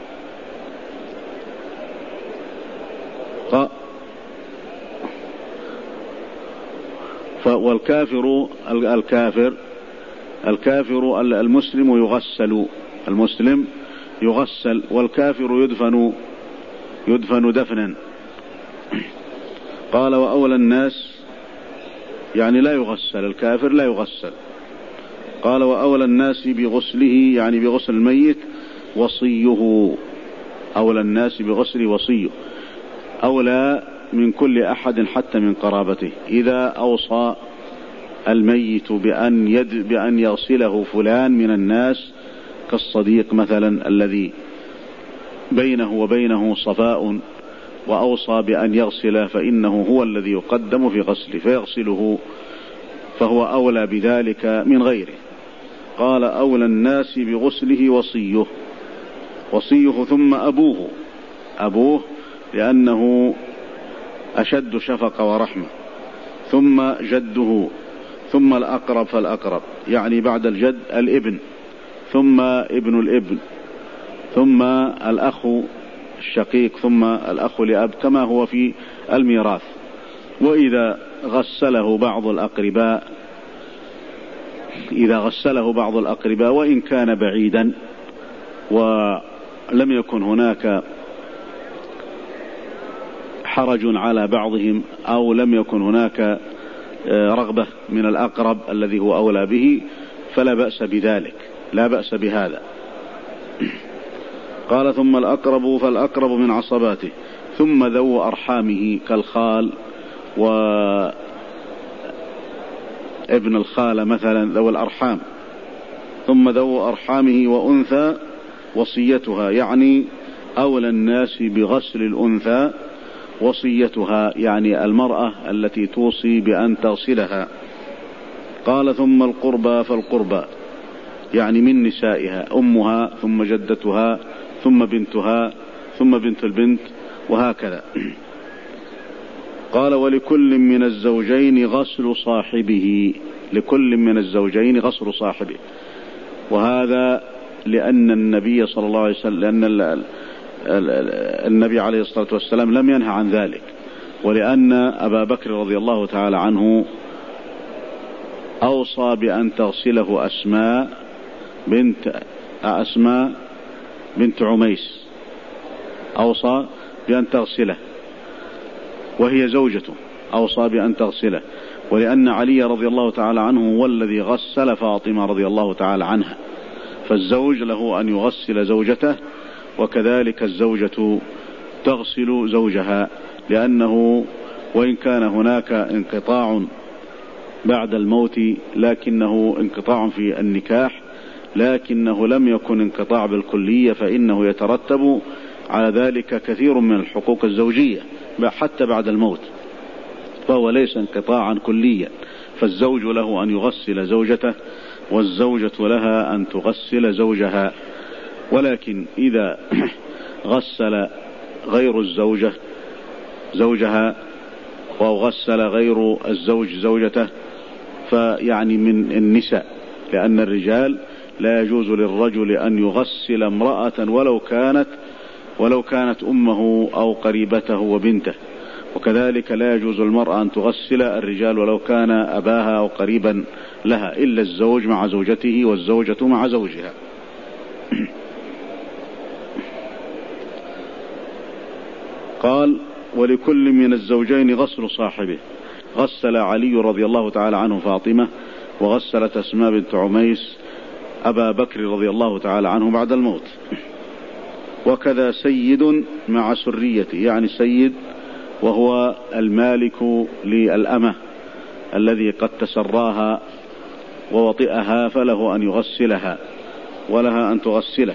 والكافر الكافر الكافر المسلم يغسل المسلم يغسل والكافر يدفن يدفن دفنا. قال وأولى الناس يعني لا يغسل، الكافر لا يغسل. قال وأولى الناس بغسله يعني بغسل الميت وصيه، أولى الناس بغسله وصيه، أولى من كل أحد حتى من قرابته. إذا أوصى الميت بأن, يد بأن يغسله فلان من الناس كالصديق مثلا الذي بينه وبينه صفاء وأوصى بأن يغسله فإنه هو الذي يقدم في غسله فيغسله، فهو أولى بذلك من غيره. قال أولى الناس بغسله وصيه وصيه ثم أبوه أبوه لأنه أشد شفقة ورحمة، ثم جده، ثم الأقرب فالأقرب يعني بعد الجد الابن، ثم ابن الابن، ثم الأخ الشقيق، ثم الأخ لأب كما هو في الميراث. وإذا غسله بعض الأقرباء إذا غسله بعض الأقرباء وإن كان بعيدا ولم يكن هناك حرج على بعضهم أو لم يكن هناك رغبة من الأقرب الذي هو أولى به فلا بأس بذلك، لا بأس بهذا. قال ثم الأقرب فالأقرب من عصباته، ثم ذو أرحامه كالخال وابن الخالة مثلا ذو الأرحام، ثم ذو أرحامه وأنثى وصيتها يعني أولى الناس بغسل الأنثى وصيتها يعني المرأة التي توصي بأن تغسلها. قال ثم القربى فالقربى يعني من نسائها أمها ثم جدتها ثم بنتها ثم بنت البنت وهكذا. قال ولكل من الزوجين غسل صاحبه، لكل من الزوجين غسل صاحبه، وهذا لأن النبي صلى الله عليه وسلم لأن النبي عليه الصلاة والسلام لم ينهى عن ذلك، ولأن أبا بكر رضي الله تعالى عنه أوصى بأن تغسله أسماء بنت أسماء بنت عميس، أوصى بأن تغسله وهي زوجته، أوصى بأن تغسله، ولأن علي رضي الله تعالى عنه هو الذي غسل فاطمة رضي الله تعالى عنها، فالزوج له أن يغسل زوجته، وكذلك الزوجة تغسل زوجها، لأنه وإن كان هناك انقطاع بعد الموت لكنه انقطاع في النكاح، لكنه لم يكن انقطاع بالكلية، فإنه يترتب على ذلك كثير من الحقوق الزوجية حتى بعد الموت، فهو ليس انقطاعا كليا. فالزوج له أن يغسل زوجته والزوجة لها أن تغسل زوجها، ولكن إذا غسل غير الزوجة زوجها أو غسل غير الزوج زوجته فيعني من النساء، لأن الرجال لا يجوز للرجل أن يغسل امرأة ولو كانت ولو كانت أمه أو قريبته وبنته، وكذلك لا يجوز المرأة أن تغسل الرجال ولو كان أباها أو قريبا لها، إلا الزوج مع زوجته والزوجة مع زوجها. قال ولكل من الزوجين غسل صاحبه، غسل علي رضي الله تعالى عنه فاطمة، وغسلت أسماء بنت عميس أبا بكر رضي الله تعالى عنه بعد الموت. وكذا سيد مع سريته، يعني سيد وهو المالك للأمة الذي قد تسراها ووطئها فله أن يغسلها ولها أن تغسله.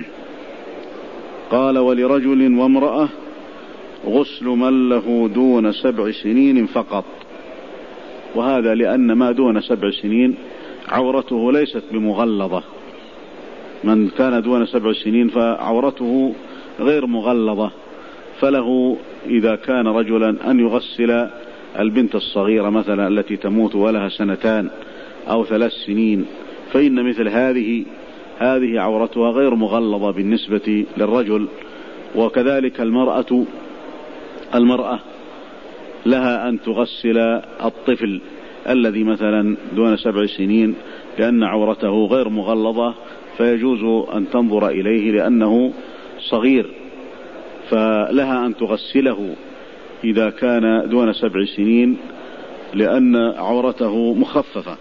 قال ولرجل وامرأة غسل من له دون سبع سنين فقط، وهذا لأن ما دون سبع سنين عورته ليست بمغلظة، من كان دون سبع سنين فعورته غير مغلظة، فله إذا كان رجلا أن يغسل البنت الصغيرة مثلا التي تموت ولها سنتان أو ثلاث سنين، فإن مثل هذه هذه عورتها غير مغلظة بالنسبة للرجل. وكذلك المرأة المرأة لها أن تغسل الطفل الذي مثلا دون سبع سنين، لأن عورته غير مغلظة فيجوز أن تنظر إليه لأنه صغير، فلها أن تغسله إذا كان دون سبع سنين لأن عورته مخففة.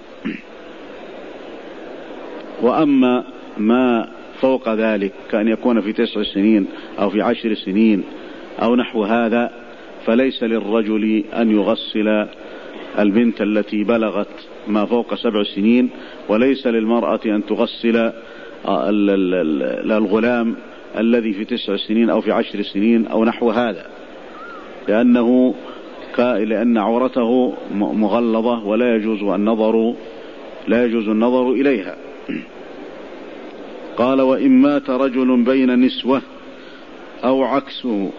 وأما ما فوق ذلك كأن يكون في تسع سنين أو في عشر سنين أو نحو هذا، فليس للرجل أن يغسل البنت التي بلغت ما فوق سبع سنين، وليس للمرأة أن تغسل الغلام الذي في تسع سنين أو في عشر سنين أو نحو هذا، لأنه لأن عورته مغلظة ولا يجوز النظر لا يجوز النظر إليها. قال: وإن مات رجل بين نسوة أو عكسه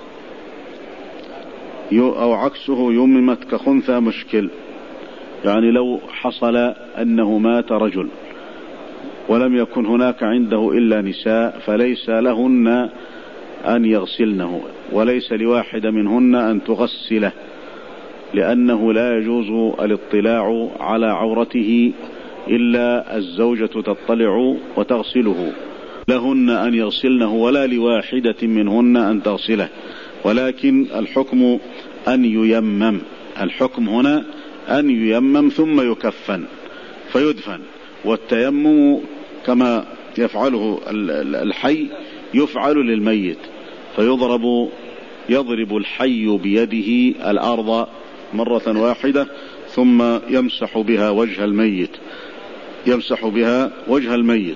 أو عكسه يممت كخنثى مشكل، يعني لو حصل أنه مات رجل ولم يكن هناك عنده إلا نساء فليس لهن أن يغسلنه، وليس لواحد منهن أن تغسله، لأنه لا يجوز الاطلاع على عورته إلا الزوجة تطلع وتغسله. لهن أن يغسلنه ولا لواحدة منهن أن تغسله، ولكن الحكم أن ييمم. الحكم هنا أن ييمم ثم يكفن فيدفن. والتيمم كما يفعله الحي يفعل للميت، فيضرب يضرب الحي بيده الأرض مرة واحدة ثم يمسح بها وجه الميت يمسح بها وجه الميت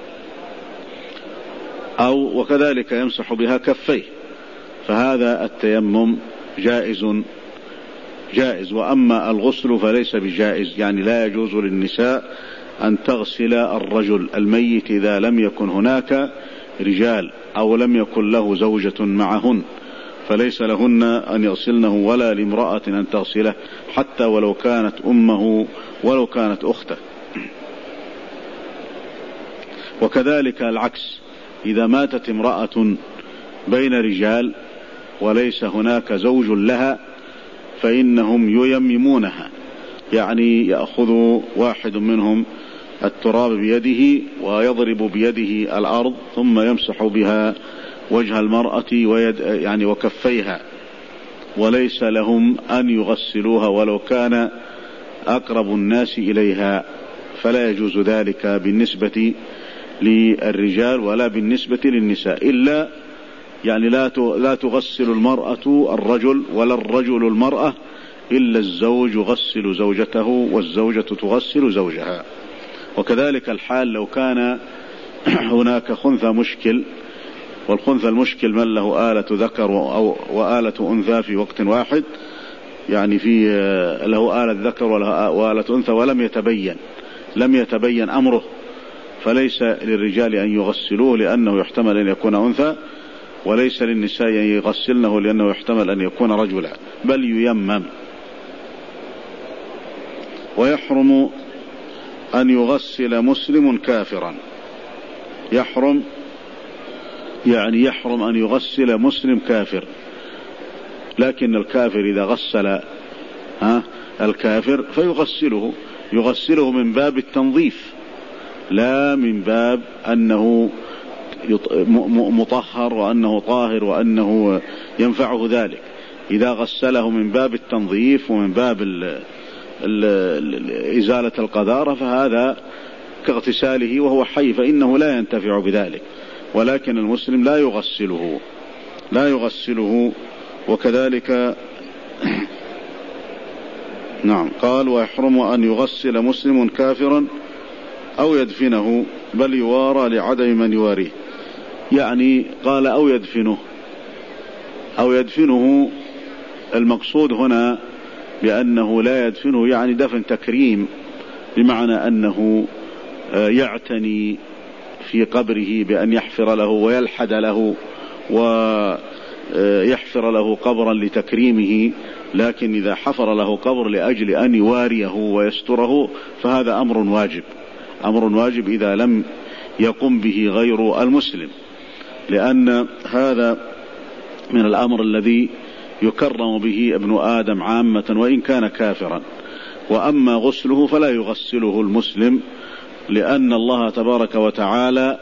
أو وكذلك يمسح بها كفيه، فهذا التيمم جائز جائز. وأما الغسل فليس بجائز، يعني لا يجوز للنساء أن تغسل الرجل الميت إذا لم يكن هناك رجال أو لم يكن له زوجة معهن، فليس لهن أن يغسلنه ولا لامرأة أن تغسله حتى ولو كانت أمه ولو كانت أخته. وكذلك العكس، إذا ماتت امرأة بين رجال وليس هناك زوج لها فإنهم ييممونها، يعني يأخذ واحد منهم التراب بيده ويضرب بيده الأرض ثم يمسح بها وجه المرأة ويد يعني وكفيها، وليس لهم أن يغسلوها ولو كان أقرب الناس إليها، فلا يجوز ذلك بالنسبة للرجال ولا بالنسبة للنساء. إلا يعني لا تغسل المرأة الرجل ولا الرجل المرأة إلا الزوج يغسل زوجته والزوجة تغسل زوجها. وكذلك الحال لو كان هناك خنثى مشكل، والخنثى المشكل من له آلة ذكر أو وآلة أنثى في وقت واحد، يعني في له آلة ذكر وآلة أنثى ولم يتبين لم يتبين أمره، فليس للرجال أن يغسلوه لأنه يحتمل أن يكون أنثى، وليس للنساء أن يغسلنه لأنه يحتمل أن يكون رجلا، بل ييمم. ويحرم أن يغسل مسلم كافرا، يحرم يعني يحرم أن يغسل مسلم كافر، لكن الكافر إذا غسل ها الكافر فيغسله يغسله من باب التنظيف، لا من باب أنه مطهر وأنه طاهر وأنه ينفعه ذلك. إذا غسله من باب التنظيف ومن باب ال ال إزالة القذارة فهذا كاغتساله وهو حي، فإنه لا ينتفع بذلك. ولكن المسلم لا يغسله لا يغسله وكذلك نعم. قال: ويحرم أن يغسل مسلم كافرا أو يدفنه بل يوارى لعدم من يواريه، يعني قال أو يدفنه أو يدفنه المقصود هنا بأنه لا يدفنه يعني دفن تكريم، بمعنى أنه يعتني في قبره بأن يحفر له ويلحد له ويحفر له قبرا لتكريمه، لكن إذا حفر له قبر لأجل أن يواريه ويستره فهذا أمر واجب أمر واجب إذا لم يقم به غير المسلم، لأن هذا من الأمر الذي يكرم به ابن آدم عامة وإن كان كافرا. وأما غسله فلا يغسله المسلم، لأن الله تبارك وتعالى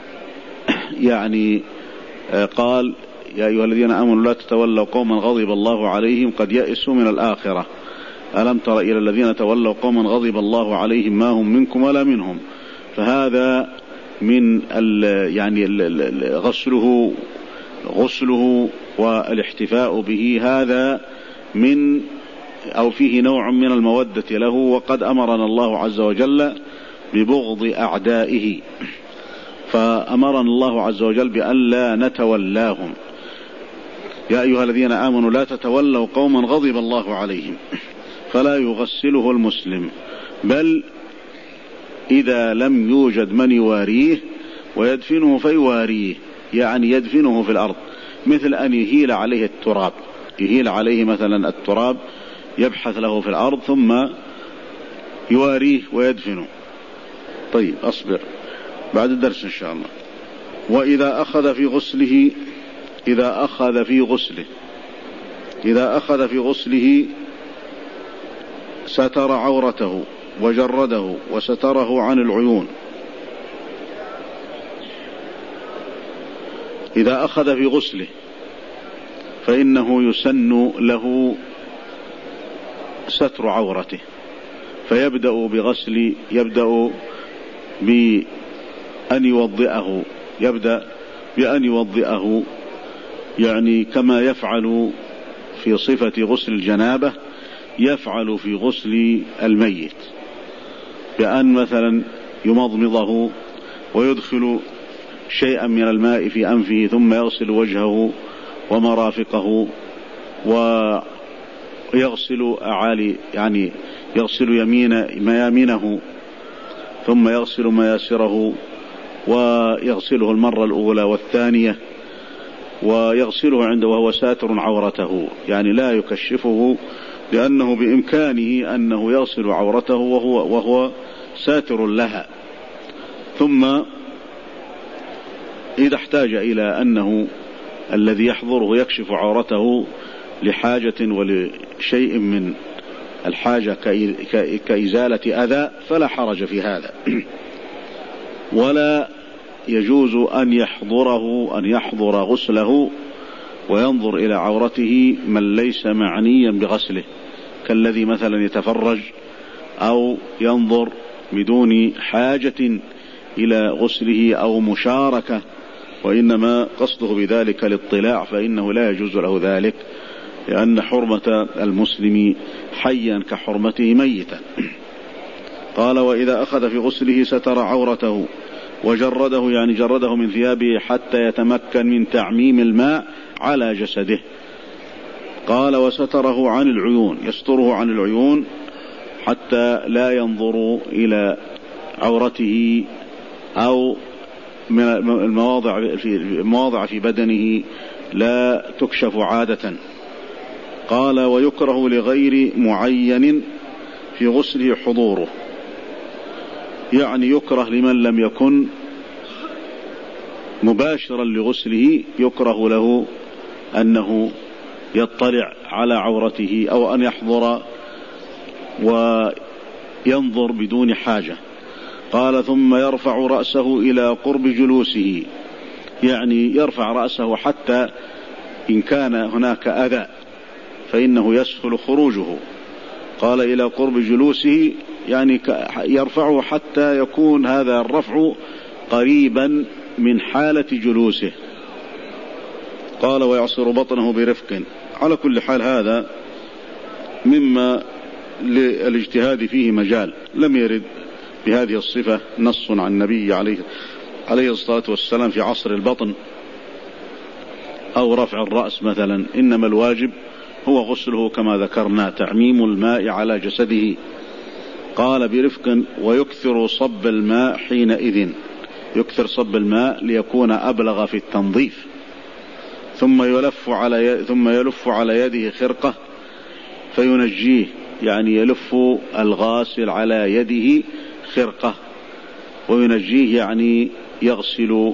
يعني قال: يا أيها الذين آمنوا لا تتولوا قوما غضب الله عليهم قد يئسوا من الآخرة، ألم تر إلى الذين تولوا قوما غضب الله عليهم ما هم منكم ولا منهم. فهذا من ال يعني ال غسله غسله والاحتفاء به، هذا من أو فيه نوع من المودة له، وقد أمرنا الله عز وجل ببغض أعدائه، فأمرنا الله عز وجل بأن لا نتولاهم. يا أيها الذين آمنوا لا تتولوا قوما غضب الله عليهم، فلا يغسله المسلم، بل إذا لم يوجد من يواريه ويدفنه فيواريه، يعني يدفنه في الأرض، مثل أن يهيل عليه التراب، يهيل عليه مثلا التراب، يبحث له في الأرض ثم يواريه ويدفنه. طيب أصبر بعد الدرس إن شاء الله. وإذا أخذ في غسله إذا أخذ في غسله إذا أخذ في غسله ستر عورته وجرده وستره عن العيون. إذا أخذ في غسله فإنه يسن له ستر عورته، فيبدأ بغسل يبدأ بأن يوضئه يبدأ بأن يوضئه يعني كما يفعل في صفة غسل الجنابة يفعل في غسل الميت، بأن مثلا يمضمضه ويدخل شيئا من الماء في أنفه ثم يغسل وجهه ومرافقه، ويغسل أعالي يعني يغسل يمين ميامنه ثم يغسل مياسره، ويغسله المرة الأولى والثانية، ويغسله عنده وهو ساتر عورته، يعني لا يكشفه، لأنه بإمكانه أنه يغسل عورته وهو, وهو ساتر لها. ثم إذا احتاج إلى أنه الذي يحضره يكشف عورته لحاجة ولشيء من الحاجة كإزالة أذى فلا حرج في هذا. ولا يجوز أن يحضره أن يحضر غسله وينظر إلى عورته من ليس معنيا بغسله، كالذي مثلا يتفرج أو ينظر بدون حاجة إلى غسله أو مشاركة، وإنما قصده بذلك الاطلاع، فإنه لا يجوز له ذلك، لأن حرمة المسلم حيا كحرمته ميتا. قال: وإذا أخذ في غسله ستر عورته وجرده، يعني جرده من ثيابه حتى يتمكن من تعميم الماء على جسده. قال: وستره عن العيون، يستره عن العيون حتى لا ينظر إلى عورته أو من المواضع في المواضع في بدنه لا تكشف عادة. قال: ويكره لغير معين في غسله حضوره، يعني يكره لمن لم يكن مباشرا لغسله، يكره له أنه يطلع على عورته أو أن يحضر وينظر بدون حاجة. قال: ثم يرفع رأسه إلى قرب جلوسه، يعني يرفع رأسه حتى إن كان هناك أذى فإنه يسهل خروجه. قال: إلى قرب جلوسه، يعني يرفعه حتى يكون هذا الرفع قريبا من حالة جلوسه. قال: ويعصر بطنه برفق. على كل حال هذا مما للاجتهاد فيه مجال، لم يرد بهذه الصفة نص عن النبي عليه عليه الصلاة والسلام في عصر البطن أو رفع الرأس مثلا، إنما الواجب هو غسله كما ذكرنا، تعميم الماء على جسده. قال: برفق، ويكثر صب الماء حينئذ، يكثر صب الماء ليكون أبلغ في التنظيف. ثم يلف على ي... ثم يلف على يده خرقة فينجيه، يعني يلف الغاسل على يده خرقة وينجيه يعني يغسل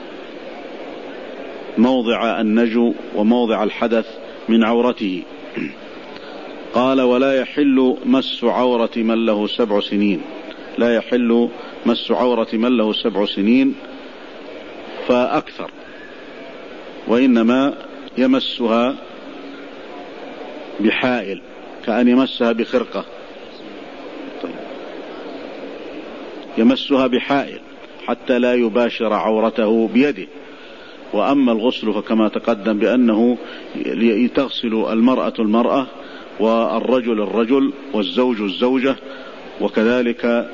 موضع النجو وموضع الحدث من عورته. قال ولا يحل مس عورة من له سبع سنين، لا يحل مس عورة من له سبع سنين فأكثر، وإنما يمسها بحائل كأن يمسها بخرقة، يمسها بحائل حتى لا يباشر عورته بيده. وأما الغسل فكما تقدم بأنه تغسل المرأة المرأة والرجل الرجل والزوج الزوجة، وكذلك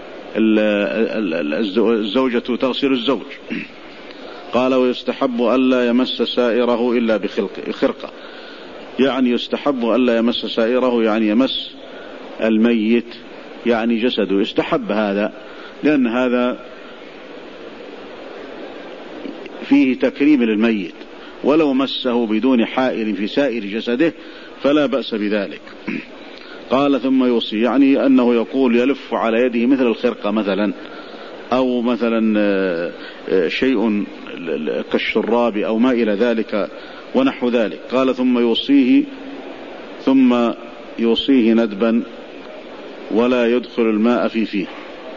الزوجة تغسل الزوج. قال ويستحب ألا يمس سائره إلا بخرقة، يعني يستحب ألا يمس سائره يعني يمس الميت يعني جسده، يستحب هذا لأن هذا فيه تكريم للميت، ولو مسه بدون حائل في سائر جسده فلا بأس بذلك. قال ثم يوصي يعني أنه يقول يلف على يده مثل الخرقة مثلا، أو مثلا شيء كالشراب أو ما إلى ذلك ونحو ذلك. قال ثم يوصيه ثم يوصيه ندبا ولا يدخل الماء في فيه.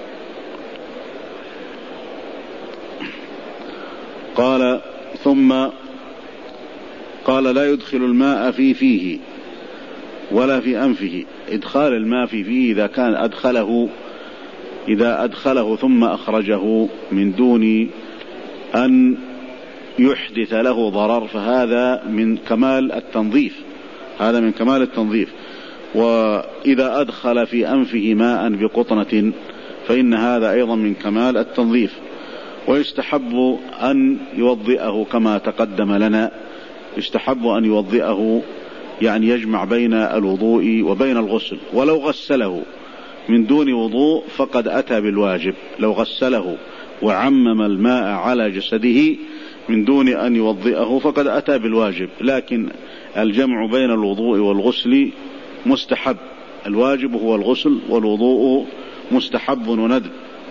قال ثم قال لا يدخل الماء في فيه ولا في أنفه. إدخال الماء في فيه إذا كان أدخله إذا أدخله ثم أخرجه من دون أن يحدث له ضرر فهذا من كمال التنظيف، هذا من كمال التنظيف. وإذا أدخل في أنفه ماء بقطنة فإن هذا أيضا من كمال التنظيف. ويستحب أن يوضئه كما تقدم لنا، يستحب أن يوضئه يعني يجمع بين الوضوء وبين الغسل. ولو غسله من دون وضوء فقد أتى بالواجب، لو غسله وعمم الماء على جسده من دون أن يوضئه فقد أتى بالواجب، لكن الجمع بين الوضوء والغسل مستحب، الواجب هو الغسل والوضوء مستحب وندب.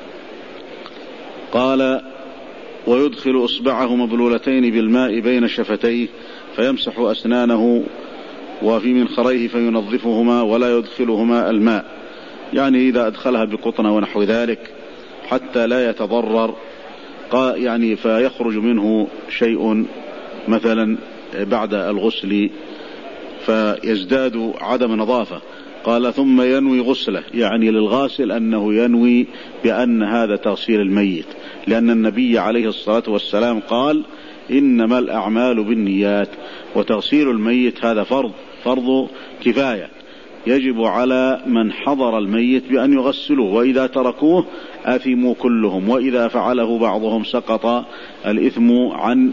قال ويدخل إصبعه مبلولتين بالماء بين شفتيه فيمسح أسنانه وفي منخريه فينظفهما ولا يدخلهما الماء، يعني إذا أدخلها بقطنة ونحو ذلك حتى لا يتضرر يعني فيخرج منه شيء مثلا بعد الغسل فيزداد عدم نظافة. قال ثم ينوي غسله، يعني للغاسل أنه ينوي بأن هذا تغسيل الميت، لأن النبي عليه الصلاة والسلام قال إنما الأعمال بالنيات، وتغسيل الميت هذا فرض فرض كفاية يجب على من حضر الميت بأن يغسلوه، وإذا تركوه آثموا كلهم، وإذا فعله بعضهم سقط الإثم عن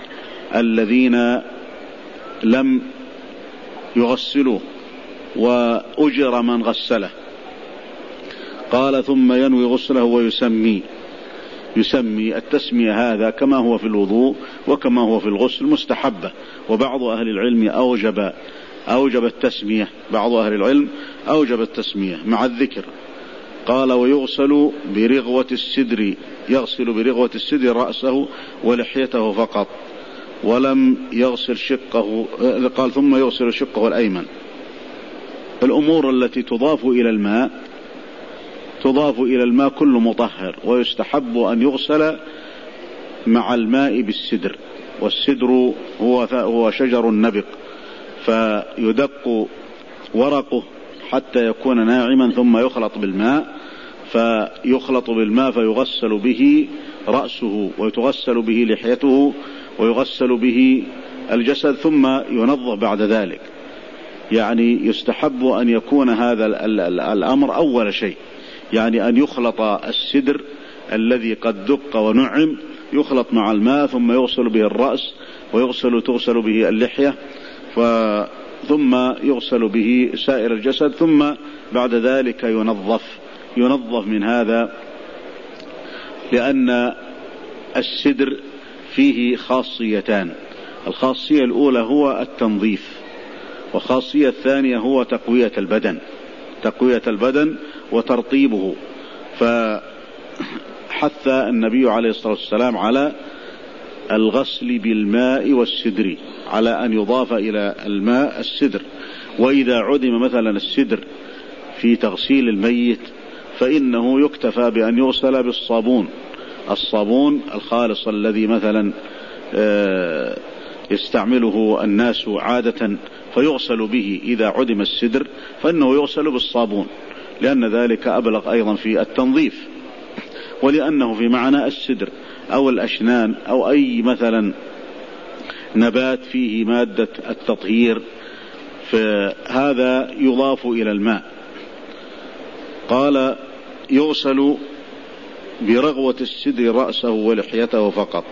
الذين لم يغسلوه وأجر من غسله. قال ثم ينوي غسله ويسمي، يسمي التسمية هذا كما هو في الوضوء وكما هو في الغسل مستحبة، وبعض أهل العلم أوجب أوجب التسمية، بعض أهل العلم أوجب التسمية مع الذكر. قال ويغسل برغوة السدر، يغسل برغوة السدر رأسه ولحيته فقط ولم يغسل شقه. قال ثم يغسل شقه الأيمن. الأمور التي تضاف إلى الماء تضاف إلى الماء كل مطهر، ويستحب أن يغسل مع الماء بالسدر، والسدر هو هو شجر النبق، فيدق ورقه حتى يكون ناعما ثم يخلط بالماء، فيخلط بالماء فيغسل به رأسه ويتغسل به لحيته ويغسل به الجسد ثم ينظف بعد ذلك. يعني يستحب أن يكون هذا الأمر أول شيء، يعني أن يخلط السدر الذي قد دق ونعم يخلط مع الماء ثم يغسل به الرأس ويغسل تغسل به اللحية ثم يغسل به سائر الجسد، ثم بعد ذلك ينظف ينظف من هذا، لأن السدر فيه خاصيتان، الخاصية الأولى هو التنظيف، والخاصية الثانية هو تقوية البدن، تقوية البدن وترطيبه. فحتى حث النبي عليه الصلاة والسلام على الغسل بالماء والسدر، على أن يضاف إلى الماء السدر. وإذا عدم مثلا السدر في تغسيل الميت فإنه يكتفى بأن يغسل بالصابون، الصابون الخالص الذي مثلا يستعمله الناس عادة، فيغسل به إذا عدم السدر، فإنه يغسل بالصابون، لأن ذلك أبلغ أيضا في التنظيف، ولأنه في معنى السدر أو الأشنان أو أي مثلا نبات فيه مادة التطهير، فهذا يضاف إلى الماء. قال يغسل برغوة السدر رأسه ولحيته فقط،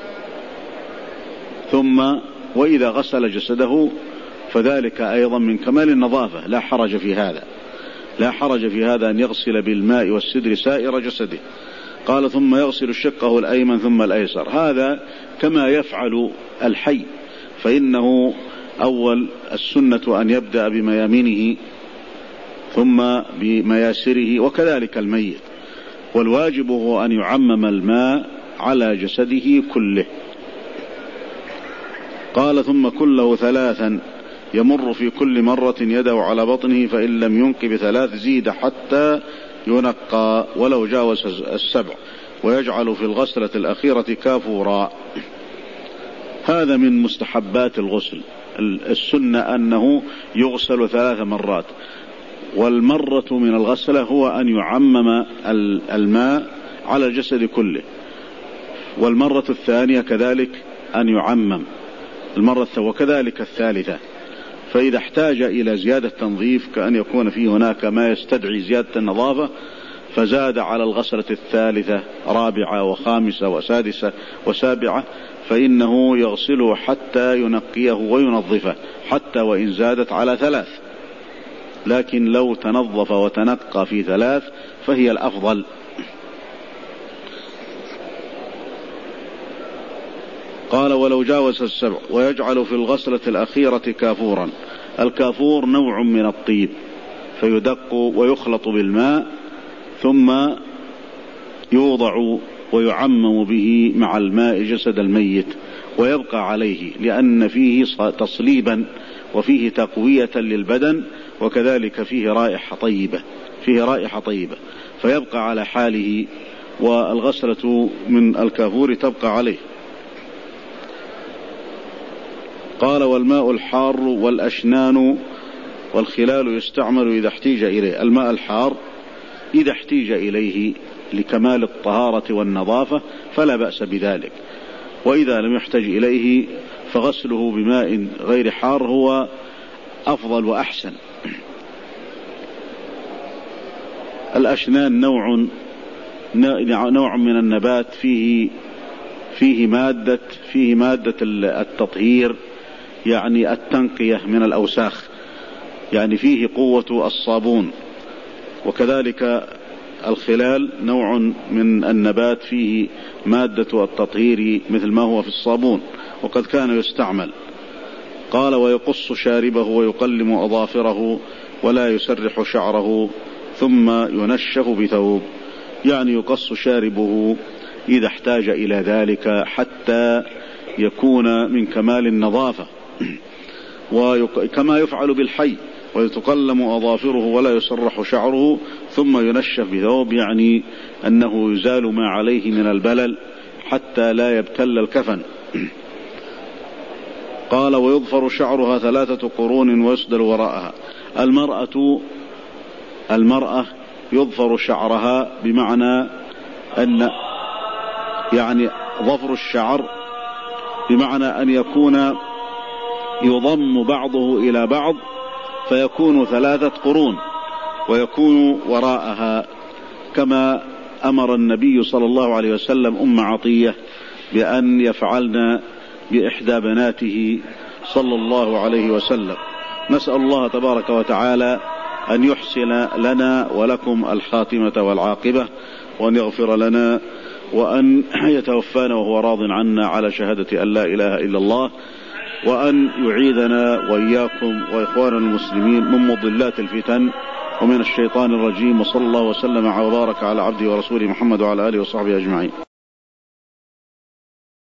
ثم وإذا غسل جسده فذلك أيضا من كمال النظافة، لا حرج في هذا، لا حرج في هذا أن يغسل بالماء والسدر سائر جسده. قال ثم يغسل شقه الأيمن ثم الأيسر، هذا كما يفعل الحي، فإنه أول السنة أن يبدأ بميامنه ثم بمياسره، وكذلك الميت، والواجب هو أن يعمم الماء على جسده كله. قال ثم كله ثلاثا يمر في كل مرة يده على بطنه، فإن لم ينق بثلاث زيد حتى ينقى ولو جاوز السبع، ويجعل في الغسلة الأخيرة كافورا. هذا من مستحبات الغسل، السنة أنه يغسل ثلاث مرات، والمرة من الغسلة هو أن يعمم الماء على الجسد كله، والمرة الثانية كذلك أن يعمم المرة وكذلك الثالثة. فإذا احتاج إلى زيادة تنظيف كأن يكون فيه هناك ما يستدعي زيادة النظافة فزاد على الغسلة الثالثة رابعة وخامسة وسادسة وسابعة، فإنه يغسله حتى ينقيه وينظفه، حتى وإن زادت على ثلاث، لكن لو تنظف وتنقى في ثلاث فهي الأفضل. قال ولو جاوز السبع، ويجعل في الغسلة الأخيرة كافورا. الكافور نوع من الطيب، فيدق ويخلط بالماء ثم يوضع ويعمم به مع الماء جسد الميت ويبقى عليه، لأن فيه تصليبا وفيه تقوية للبدن، وكذلك فيه رائحة طيبة، فيه رائحة طيبة فيبقى على حاله، والغسلة من الكافور تبقى عليه. قال والماء الحار والأشنان والخلال يستعمل إذا احتيج إليه. الماء الحار إذا احتيج إليه لكمال الطهارة والنظافة فلا بأس بذلك، وإذا لم يحتج إليه فغسله بماء غير حار هو أفضل وأحسن. الأشنان نوع نوع من النبات فيه فيه مادة فيه مادة التطهير، يعني التنقية من الأوساخ، يعني فيه قوة الصابون. وكذلك الخلال نوع من النبات فيه مادة التطهير مثل ما هو في الصابون، وقد كان يستعمل. قال ويقص شاربه ويقلم أظافره ولا يسرح شعره ثم ينشف بثوب، يعني يقص شاربه إذا احتاج إلى ذلك حتى يكون من كمال النظافة، وكما يفعل بالحي، ويتقلم أظافره ولا يسرح شعره ثم ينشف بثوب، يعني أنه يزال ما عليه من البلل حتى لا يبتل الكفن. قال ويظفر شعرها ثلاثة قرون ويسدل وراءها. المرأة المرأة يظفر شعرها بمعنى أن يعني ظفر الشعر بمعنى أن يكون يضم بعضه إلى بعض فيكون ثلاثة قرون ويكون وراءها، كما أمر النبي صلى الله عليه وسلم أم عطية بأن يفعلن بإحدى بناته صلى الله عليه وسلم. نسأل الله تبارك وتعالى أن يحسن لنا ولكم الخاتمة والعاقبة، وأن يغفر لنا، وأن يتوفانا وهو راض عنا على شهادة أن لا إله إلا الله، وأن يعيذنا وإياكم وإخوان المسلمين من مضلات الفتن ومن الشيطان الرجيم، وصلى الله وسلم وبارك على عبده ورسوله محمد وعلى آله وصحبه أجمعين.